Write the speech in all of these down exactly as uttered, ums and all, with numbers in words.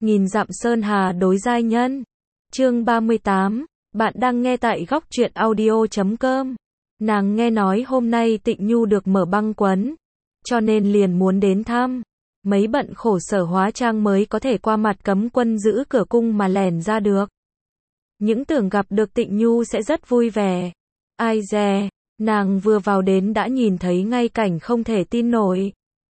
Nghìn dặm sơn hà đối giai nhân. Chương ba mươi tám, bạn đang nghe tại góc truyện audio chấm com. Nàng nghe nói hôm nay Tịnh Nhu được mở băng quấn, cho nên liền muốn đến thăm. Mấy bận khổ sở hóa trang mới có thể qua mặt cấm quân giữ cửa cung mà lẻn ra được. Những tưởng gặp được Tịnh Nhu sẽ rất vui vẻ. Ai dè, nàng vừa vào đến đã nhìn thấy ngay cảnh không thể tin nổi.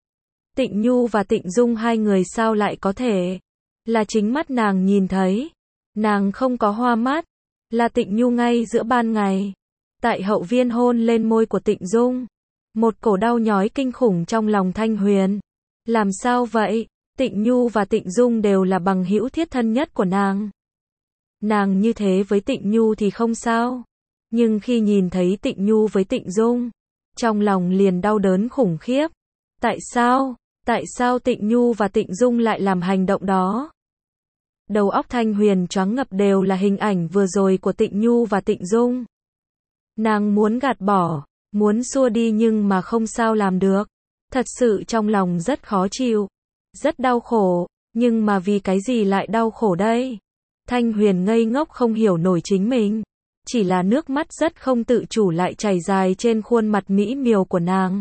Tịnh Nhu và Tịnh Dung hai người sao lại có thể? Là chính mắt nàng nhìn thấy. Nàng không có hoa mắt. Là Tịnh Nhu ngay giữa ban ngày. Tại hậu viên hôn lên môi của Tịnh Dung. Một cổ đau nhói kinh khủng trong lòng Thanh Huyền. Làm sao vậy? Tịnh Nhu và Tịnh Dung đều là bằng hữu thiết thân nhất của nàng. Nàng như thế với Tịnh Nhu thì không sao. Nhưng khi nhìn thấy Tịnh Nhu với Tịnh Dung, trong lòng liền đau đớn khủng khiếp. Tại sao? Tại sao Tịnh Nhu và Tịnh Dung lại làm hành động đó? Đầu óc Thanh Huyền choáng ngập đều là hình ảnh vừa rồi của Tịnh Nhu và Tịnh Dung. Nàng muốn gạt bỏ, muốn xua đi nhưng mà không sao làm được. Thật sự trong lòng rất khó chịu, rất đau khổ, nhưng mà vì cái gì lại đau khổ đây? Thanh Huyền ngây ngốc không hiểu nổi chính mình. Chỉ là nước mắt rất không tự chủ lại chảy dài trên khuôn mặt mỹ miều của nàng.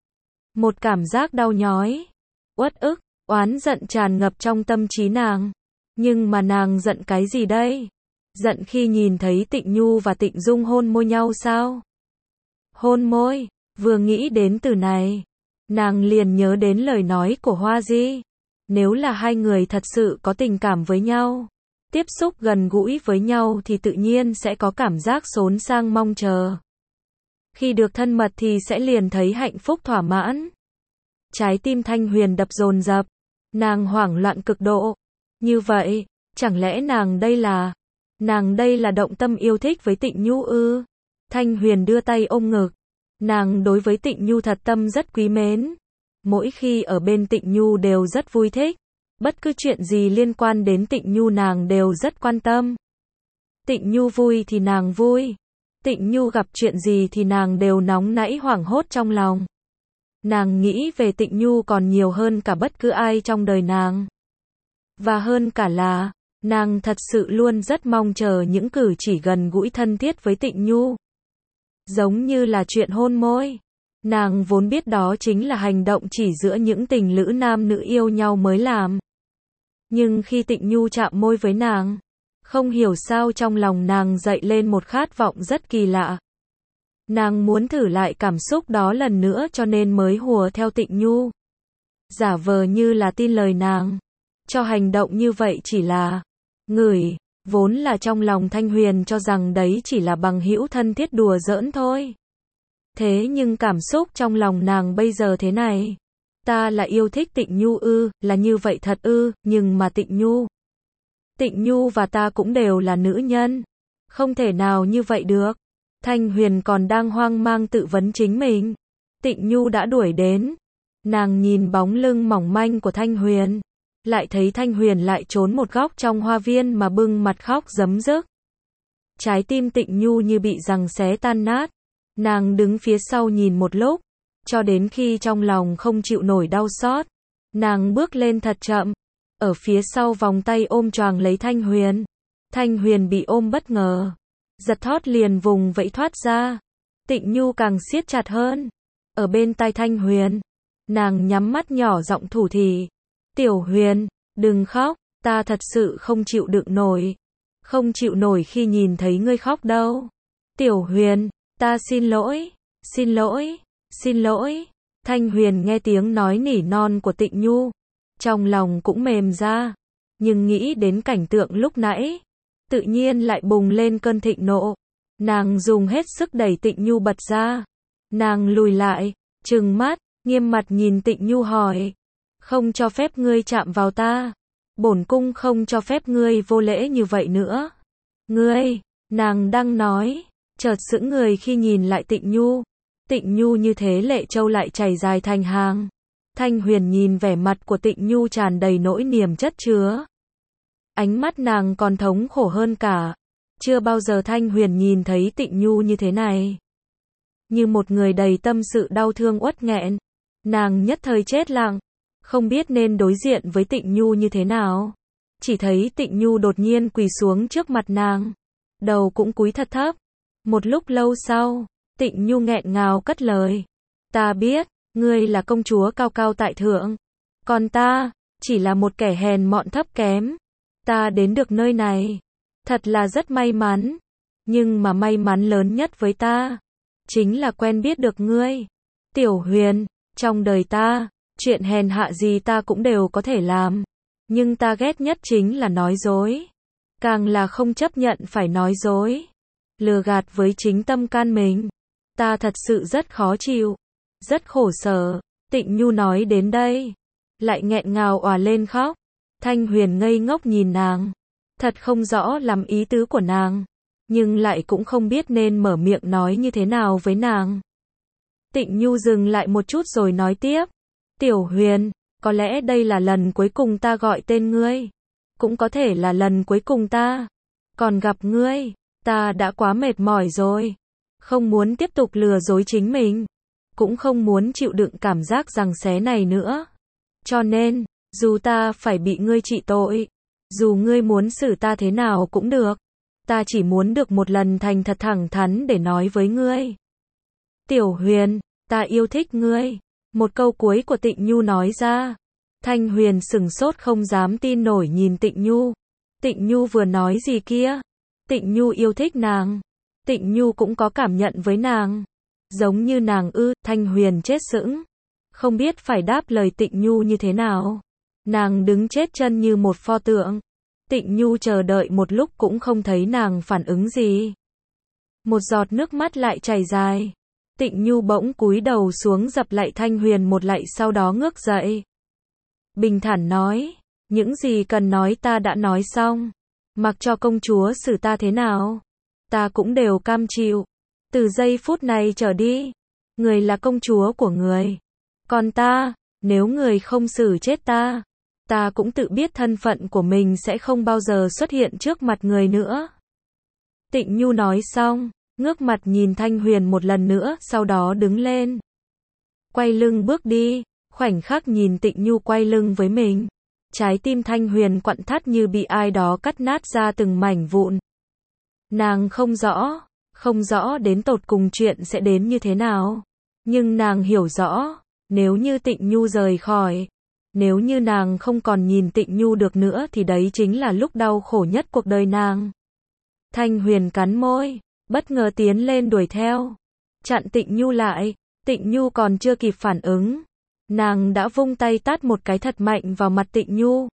Một cảm giác đau nhói, uất ức, oán giận tràn ngập trong tâm trí nàng. Nhưng mà nàng giận cái gì đây? Giận khi nhìn thấy Tịnh Nhu và Tịnh Dung hôn môi nhau sao? Hôn môi, vừa nghĩ đến từ này, nàng liền nhớ đến lời nói của Hoa Di. Nếu là hai người thật sự có tình cảm với nhau, tiếp xúc gần gũi với nhau thì tự nhiên sẽ có cảm giác xốn sang mong chờ. Khi được thân mật thì sẽ liền thấy hạnh phúc thỏa mãn. Trái tim Thanh Huyền đập dồn dập, nàng hoảng loạn cực độ. Như vậy, chẳng lẽ nàng đây là, nàng đây là động tâm yêu thích với Tịnh Nhu ư? Thanh Huyền đưa tay ôm ngực. Nàng đối với Tịnh Nhu thật tâm rất quý mến. Mỗi khi ở bên Tịnh Nhu đều rất vui thích. Bất cứ chuyện gì liên quan đến Tịnh Nhu nàng đều rất quan tâm. Tịnh Nhu vui thì nàng vui. Tịnh Nhu gặp chuyện gì thì nàng đều nóng nảy hoảng hốt trong lòng. Nàng nghĩ về Tịnh Nhu còn nhiều hơn cả bất cứ ai trong đời nàng. Và hơn cả là, nàng thật sự luôn rất mong chờ những cử chỉ gần gũi thân thiết với Tịnh Nhu. Giống như là chuyện hôn môi. Nàng vốn biết đó chính là hành động chỉ giữa những tình lữ nam nữ yêu nhau mới làm. Nhưng khi Tịnh Nhu chạm môi với nàng, không hiểu sao trong lòng nàng dậy lên một khát vọng rất kỳ lạ. Nàng muốn thử lại cảm xúc đó lần nữa cho nên mới hùa theo Tịnh Nhu. Giả vờ như là tin lời nàng. Cho hành động như vậy chỉ là ngửi, vốn là trong lòng Thanh Huyền cho rằng đấy chỉ là bằng hữu thân thiết đùa giỡn thôi. Thế nhưng cảm xúc trong lòng nàng bây giờ thế này. Ta là yêu thích Tịnh Nhu ư, là như vậy thật ư, nhưng mà Tịnh Nhu. Tịnh Nhu và ta cũng đều là nữ nhân. Không thể nào như vậy được. Thanh Huyền còn đang hoang mang tự vấn chính mình. Tịnh Nhu đã đuổi đến. Nàng nhìn bóng lưng mỏng manh của Thanh Huyền. Lại thấy Thanh Huyền lại trốn một góc trong hoa viên mà bưng mặt khóc rấm rức. Trái tim Tịnh Nhu như bị giằng xé tan nát. Nàng đứng phía sau nhìn một lúc, cho đến khi trong lòng không chịu nổi đau xót. Nàng bước lên thật chậm, ở phía sau vòng tay ôm choàng lấy Thanh Huyền. Thanh Huyền bị ôm bất ngờ, giật thót liền vùng vẫy thoát ra. Tịnh Nhu càng siết chặt hơn, ở bên tai Thanh Huyền. Nàng nhắm mắt nhỏ giọng thủ thỉ. Tiểu Huyền, đừng khóc, ta thật sự không chịu đựng nổi. Không chịu nổi khi nhìn thấy ngươi khóc đâu. Tiểu Huyền, ta xin lỗi, xin lỗi, xin lỗi. Thanh Huyền nghe tiếng nói nỉ non của Tịnh Nhu, trong lòng cũng mềm ra. Nhưng nghĩ đến cảnh tượng lúc nãy, tự nhiên lại bùng lên cơn thịnh nộ. Nàng dùng hết sức đẩy Tịnh Nhu bật ra. Nàng lùi lại, trừng mắt, nghiêm mặt nhìn Tịnh Nhu hỏi. Không cho phép ngươi chạm vào ta. Bổn cung không cho phép ngươi vô lễ như vậy nữa. Ngươi, nàng đang nói, chợt sững người khi nhìn lại Tịnh Nhu. Tịnh Nhu như thế lệ châu lại chảy dài thành hàng. Thanh Huyền nhìn vẻ mặt của Tịnh Nhu tràn đầy nỗi niềm chất chứa. Ánh mắt nàng còn thống khổ hơn cả. Chưa bao giờ Thanh Huyền nhìn thấy Tịnh Nhu như thế này. Như một người đầy tâm sự đau thương uất nghẹn. Nàng nhất thời chết lặng. Không biết nên đối diện với Tịnh Nhu như thế nào. chỉ thấy Tịnh Nhu đột nhiên quỳ xuống trước mặt nàng, đầu cũng cúi thật thấp. Một lúc lâu sau, Tịnh Nhu nghẹn ngào cất lời, ta biết, ngươi là công chúa cao cao tại thượng, còn ta, chỉ là một kẻ hèn mọn thấp kém. Ta đến được nơi này, thật là rất may mắn, nhưng mà may mắn lớn nhất với ta, chính là quen biết được ngươi. Tiểu Huyền, trong đời ta, chuyện hèn hạ gì ta cũng đều có thể làm, nhưng ta ghét nhất chính là nói dối, càng là không chấp nhận phải nói dối, lừa gạt với chính tâm can mình. Ta thật sự rất khó chịu, rất khổ sở. Tịnh Nhu nói đến đây, lại nghẹn ngào òa lên khóc. Thanh Huyền ngây ngốc nhìn nàng, thật không rõ lắm ý tứ của nàng, nhưng lại cũng không biết nên mở miệng nói như thế nào với nàng. Tịnh Nhu dừng lại một chút rồi nói tiếp, Tiểu Huyền, có lẽ đây là lần cuối cùng ta gọi tên ngươi, cũng có thể là lần cuối cùng ta còn gặp ngươi. Ta đã quá mệt mỏi rồi, không muốn tiếp tục lừa dối chính mình, cũng không muốn chịu đựng cảm giác giằng xé này nữa. Cho nên, dù ta phải bị ngươi trị tội, dù ngươi muốn xử ta thế nào cũng được, ta chỉ muốn được một lần thành thật thẳng thắn để nói với ngươi. Tiểu Huyền, ta yêu thích ngươi. Một câu cuối của Tịnh Nhu nói ra. Thanh Huyền sừng sốt không dám tin nổi nhìn Tịnh Nhu. Tịnh Nhu vừa nói gì kia? Tịnh Nhu yêu thích nàng. Tịnh Nhu cũng có cảm nhận với nàng. Giống như nàng ư? Thanh Huyền chết sững, không biết phải đáp lời Tịnh Nhu như thế nào. Nàng đứng chết chân như một pho tượng. Tịnh Nhu chờ đợi một lúc cũng không thấy nàng phản ứng gì. Một giọt nước mắt lại chảy dài. Tịnh Nhu bỗng cúi đầu xuống dập lại Thanh Huyền một lạy, sau đó ngước dậy. Bình thản nói, những gì cần nói ta đã nói xong. Mặc cho công chúa xử ta thế nào, ta cũng đều cam chịu. Từ giây phút này trở đi, người là công chúa của người. Còn ta, nếu người không xử chết ta, ta cũng tự biết thân phận của mình sẽ không bao giờ xuất hiện trước mặt người nữa. Tịnh Nhu nói xong, ngước mặt nhìn Thanh Huyền một lần nữa, sau đó đứng lên. Quay lưng bước đi, khoảnh khắc nhìn Tịnh Nhu quay lưng với mình. Trái tim Thanh Huyền quặn thắt như bị ai đó cắt nát ra từng mảnh vụn. Nàng không rõ, không rõ đến tột cùng chuyện sẽ đến như thế nào. Nhưng nàng hiểu rõ, nếu như Tịnh Nhu rời khỏi, nếu như nàng không còn nhìn Tịnh Nhu được nữa thì đấy chính là lúc đau khổ nhất cuộc đời nàng. Thanh Huyền cắn môi, bất ngờ tiến lên đuổi theo, chặn Tịnh Nhu lại. Tịnh Nhu còn chưa kịp phản ứng, nàng đã vung tay tát một cái thật mạnh vào mặt Tịnh Nhu.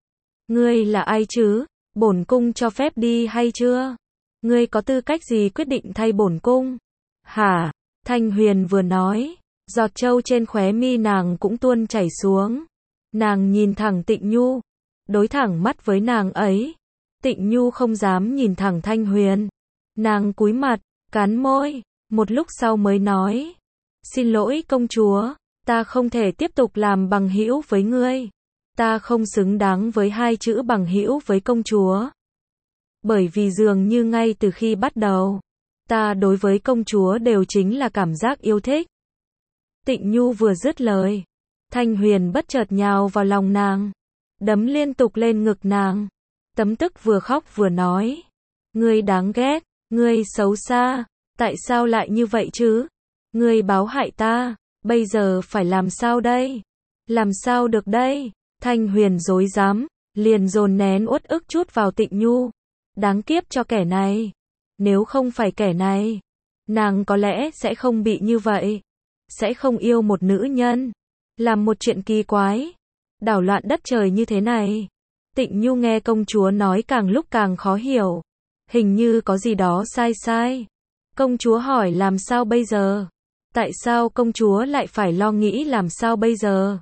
Ngươi là ai chứ? Bổn cung cho phép đi hay chưa? Ngươi có tư cách gì quyết định thay bổn cung? Hả? Thanh Huyền vừa nói, giọt trâu trên khóe mi nàng cũng tuôn chảy xuống. Nàng nhìn thẳng Tịnh Nhu, đối thẳng mắt với nàng ấy. Tịnh Nhu không dám nhìn thẳng Thanh Huyền. Nàng cúi mặt, cắn môi, một lúc sau mới nói, xin lỗi công chúa, ta không thể tiếp tục làm bằng hữu với ngươi. Ta không xứng đáng với hai chữ bằng hữu với công chúa. Bởi vì dường như ngay từ khi bắt đầu, ta đối với công chúa đều chính là cảm giác yêu thích. Tịnh Nhu vừa dứt lời, Thanh Huyền bất chợt nhào vào lòng nàng, đấm liên tục lên ngực nàng. Tấm tức vừa khóc vừa nói, ngươi đáng ghét, ngươi xấu xa, tại sao lại như vậy chứ? Ngươi báo hại ta, bây giờ phải làm sao đây? Làm sao được đây? Thanh Huyền rối rắm, liền dồn nén uất ức chút vào Tịnh Nhu. Đáng kiếp cho kẻ này. Nếu không phải kẻ này, nàng có lẽ sẽ không bị như vậy. Sẽ không yêu một nữ nhân, làm một chuyện kỳ quái, đảo loạn đất trời như thế này. Tịnh Nhu nghe công chúa nói càng lúc càng khó hiểu. Hình như có gì đó sai sai. Công chúa hỏi làm sao bây giờ? Tại sao công chúa lại phải lo nghĩ làm sao bây giờ?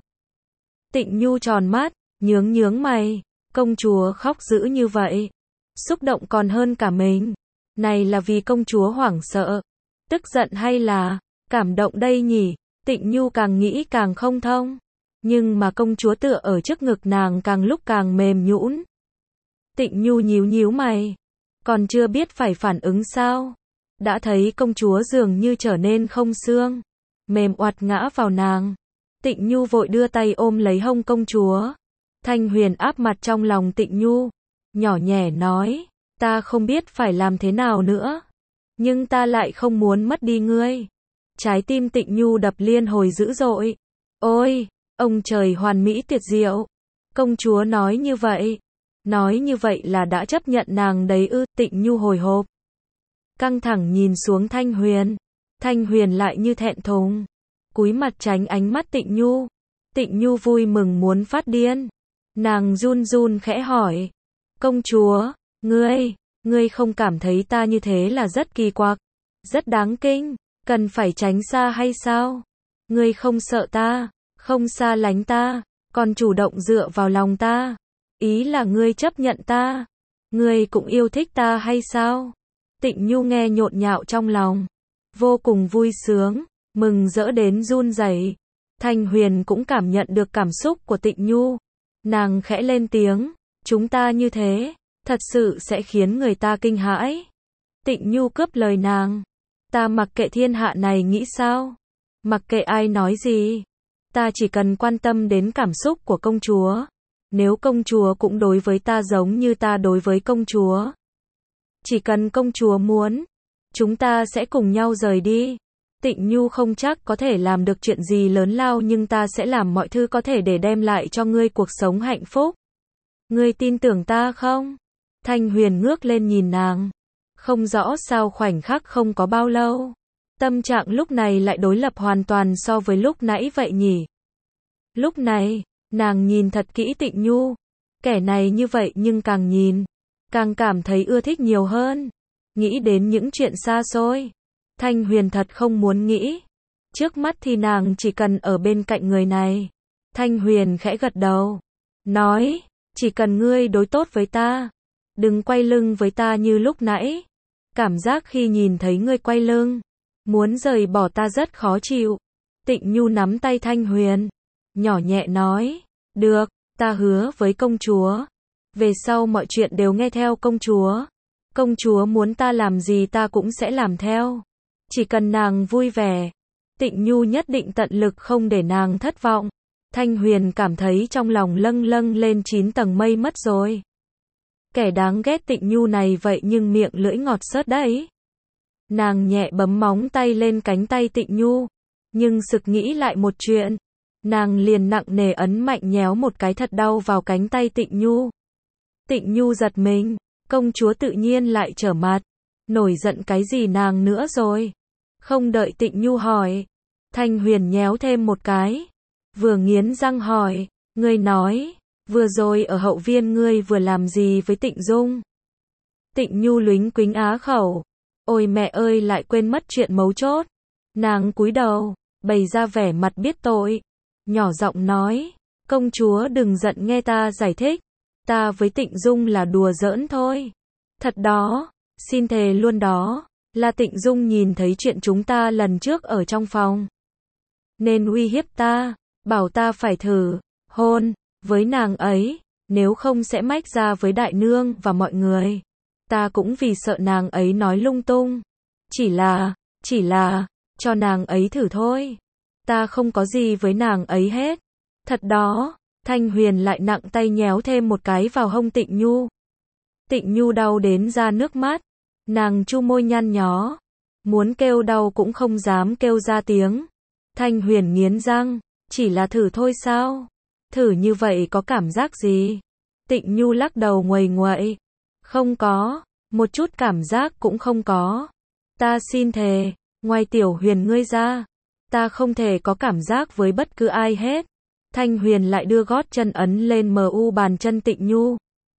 Tịnh Nhu tròn mắt, nhướng nhướng mày. Công chúa khóc dữ như vậy, xúc động còn hơn cả mình. Này là vì công chúa hoảng sợ, tức giận hay là cảm động đây nhỉ? Tịnh Nhu càng nghĩ càng không thông. Nhưng mà công chúa tựa ở trước ngực nàng càng lúc càng mềm nhũn. Tịnh Nhu nhíu nhíu mày, còn chưa biết phải phản ứng sao. Đã thấy công chúa dường như trở nên không xương, mềm oặt ngã vào nàng. Tịnh Nhu vội đưa tay ôm lấy hông công chúa. Thanh Huyền áp mặt trong lòng Tịnh Nhu, nhỏ nhẹ nói, ta không biết phải làm thế nào nữa, nhưng ta lại không muốn mất đi ngươi. Trái tim Tịnh Nhu đập liên hồi dữ dội. Ôi, ông trời hoàn mỹ tuyệt diệu. Công chúa nói như vậy. Nói như vậy là đã chấp nhận nàng đấy ư? Tịnh Nhu hồi hộp. Căng thẳng nhìn xuống Thanh Huyền. Thanh Huyền lại như thẹn thùng. Cúi mặt tránh ánh mắt Tịnh Nhu. Tịnh Nhu vui mừng muốn phát điên. Nàng run run khẽ hỏi. Công chúa, ngươi, ngươi không cảm thấy ta như thế là rất kỳ quặc, rất đáng kinh, cần phải tránh xa hay sao? Ngươi không sợ ta, không xa lánh ta, còn chủ động dựa vào lòng ta. Ý là ngươi chấp nhận ta, ngươi cũng yêu thích ta hay sao? Tịnh Nhu nghe nhộn nhạo trong lòng, vô cùng vui sướng, mừng rỡ đến run rẩy. Thanh Huyền cũng cảm nhận được cảm xúc của Tịnh Nhu. Nàng khẽ lên tiếng, chúng ta như thế, thật sự sẽ khiến người ta kinh hãi. Tịnh Nhu cướp lời nàng, ta mặc kệ thiên hạ này nghĩ sao, mặc kệ ai nói gì, ta chỉ cần quan tâm đến cảm xúc của công chúa. Nếu công chúa cũng đối với ta giống như ta đối với công chúa, chỉ cần công chúa muốn, chúng ta sẽ cùng nhau rời đi. Tịnh Nhu không chắc có thể làm được chuyện gì lớn lao, nhưng ta sẽ làm mọi thứ có thể để đem lại cho ngươi cuộc sống hạnh phúc. Ngươi tin tưởng ta không? Thanh Huyền ngước lên nhìn nàng. Không rõ sao khoảnh khắc không có bao lâu, tâm trạng lúc này lại đối lập hoàn toàn so với lúc nãy vậy nhỉ. Lúc này, nàng nhìn thật kỹ Tịnh Nhu. Kẻ này như vậy nhưng càng nhìn, càng cảm thấy ưa thích nhiều hơn. Nghĩ đến những chuyện xa xôi. Thanh Huyền thật không muốn nghĩ. Trước mắt thì nàng chỉ cần ở bên cạnh người này. Thanh Huyền khẽ gật đầu. Nói, chỉ cần ngươi đối tốt với ta. Đừng quay lưng với ta như lúc nãy. Cảm giác khi nhìn thấy ngươi quay lưng, muốn rời bỏ ta rất khó chịu. Tịnh Nhu nắm tay Thanh Huyền, nhỏ nhẹ nói. Được, ta hứa với công chúa. Về sau mọi chuyện đều nghe theo công chúa. Công chúa muốn ta làm gì ta cũng sẽ làm theo. Chỉ cần nàng vui vẻ. Tịnh Nhu nhất định tận lực không để nàng thất vọng. Thanh Huyền cảm thấy trong lòng lâng lâng lên chín tầng mây mất rồi. Kẻ đáng ghét Tịnh Nhu này vậy nhưng miệng lưỡi ngọt xớt đấy. Nàng nhẹ bấm móng tay lên cánh tay Tịnh Nhu. Nhưng sực nghĩ lại một chuyện. Nàng liền nặng nề ấn mạnh nhéo một cái thật đau vào cánh tay Tịnh Nhu. Tịnh Nhu giật mình. Công chúa tự nhiên lại trở mặt. Nổi giận cái gì nàng nữa rồi? Không đợi Tịnh Nhu hỏi, Thanh Huyền nhéo thêm một cái. Vừa nghiến răng hỏi, ngươi nói, vừa rồi ở hậu viên ngươi vừa làm gì với Tịnh Dung? Tịnh Nhu luính quính á khẩu. Ôi mẹ ơi, lại quên mất chuyện mấu chốt. Nàng cúi đầu, bày ra vẻ mặt biết tội. Nhỏ giọng nói, công chúa đừng giận nghe ta giải thích. Ta với Tịnh Dung là đùa giỡn thôi. Thật đó, xin thề luôn đó. Là Tịnh Dung nhìn thấy chuyện chúng ta lần trước ở trong phòng, nên uy hiếp ta, bảo ta phải thử hôn với nàng ấy, nếu không sẽ mách ra với đại nương và mọi người. Ta cũng vì sợ nàng ấy nói lung tung. Chỉ là, chỉ là, cho nàng ấy thử thôi. Ta không có gì với nàng ấy hết. Thật đó. Thanh Huyền lại nặng tay nhéo thêm một cái vào hông Tịnh Nhu. Tịnh Nhu đau đến ra nước mắt. Nàng chu môi nhăn nhó, muốn kêu đau cũng không dám kêu ra tiếng. Thanh Huyền nghiến răng, chỉ là thử thôi sao? Thử như vậy có cảm giác gì? Tịnh Nhu lắc đầu nguầy nguậy. Không có, một chút cảm giác cũng không có. Ta xin thề, ngoài Tiểu Huyền ngươi ra, ta không thể có cảm giác với bất cứ ai hết. Thanh Huyền lại đưa gót chân ấn lên mờ u bàn chân Tịnh Nhu.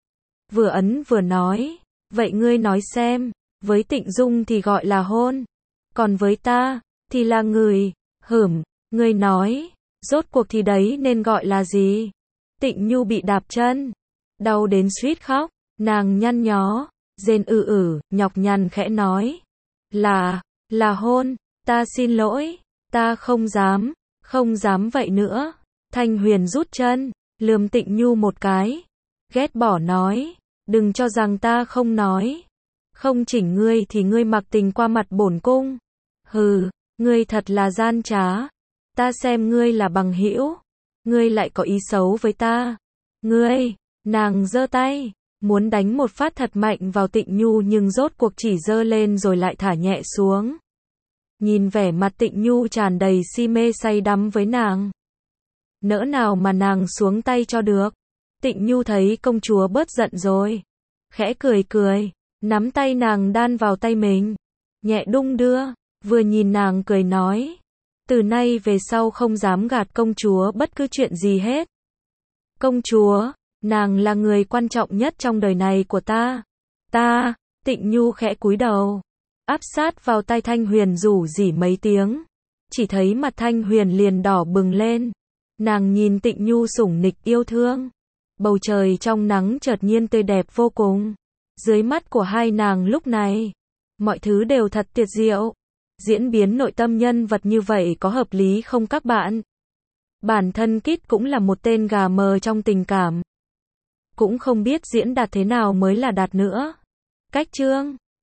Vừa ấn vừa nói, vậy ngươi nói xem, với Tịnh Dung thì gọi là hôn, còn với ta, thì là người, hửm, ngươi nói, rốt cuộc thì đấy nên gọi là gì? Tịnh Nhu bị đạp chân, đau đến suýt khóc, nàng nhăn nhó, rên ử ử, nhọc nhằn khẽ nói, là, là hôn, ta xin lỗi, ta không dám, không dám vậy nữa. Thanh Huyền rút chân, lườm Tịnh Nhu một cái, ghét bỏ nói, đừng cho rằng ta không nói. Không chỉnh ngươi thì ngươi mặc tình qua mặt bổn cung. Hừ, ngươi thật là gian trá. Ta xem ngươi là bằng hữu, ngươi lại có ý xấu với ta. Ngươi, nàng giơ tay, muốn đánh một phát thật mạnh vào Tịnh Nhu nhưng rốt cuộc chỉ giơ lên rồi lại thả nhẹ xuống. Nhìn vẻ mặt Tịnh Nhu tràn đầy si mê say đắm với nàng. Nỡ nào mà nàng xuống tay cho được. Tịnh Nhu thấy công chúa bớt giận rồi. Khẽ cười cười, nắm tay nàng đan vào tay mình. Nhẹ đung đưa, vừa nhìn nàng cười nói. Từ nay về sau không dám gạt công chúa bất cứ chuyện gì hết. Công chúa, nàng là người quan trọng nhất trong đời này của ta. Ta, Tịnh Nhu khẽ cúi đầu. Áp sát vào tai Thanh Huyền rủ rỉ mấy tiếng. Chỉ thấy mặt Thanh Huyền liền đỏ bừng lên. Nàng nhìn Tịnh Nhu sủng nịch yêu thương. Bầu trời trong nắng chợt nhiên tươi đẹp vô cùng. Dưới mắt của hai nàng lúc này, mọi thứ đều thật tuyệt diệu. Diễn biến nội tâm nhân vật như vậy có hợp lý không các bạn? Bản thân Kit cũng là một tên gà mờ trong tình cảm. Cũng không biết diễn đạt thế nào mới là đạt nữa. Cách chương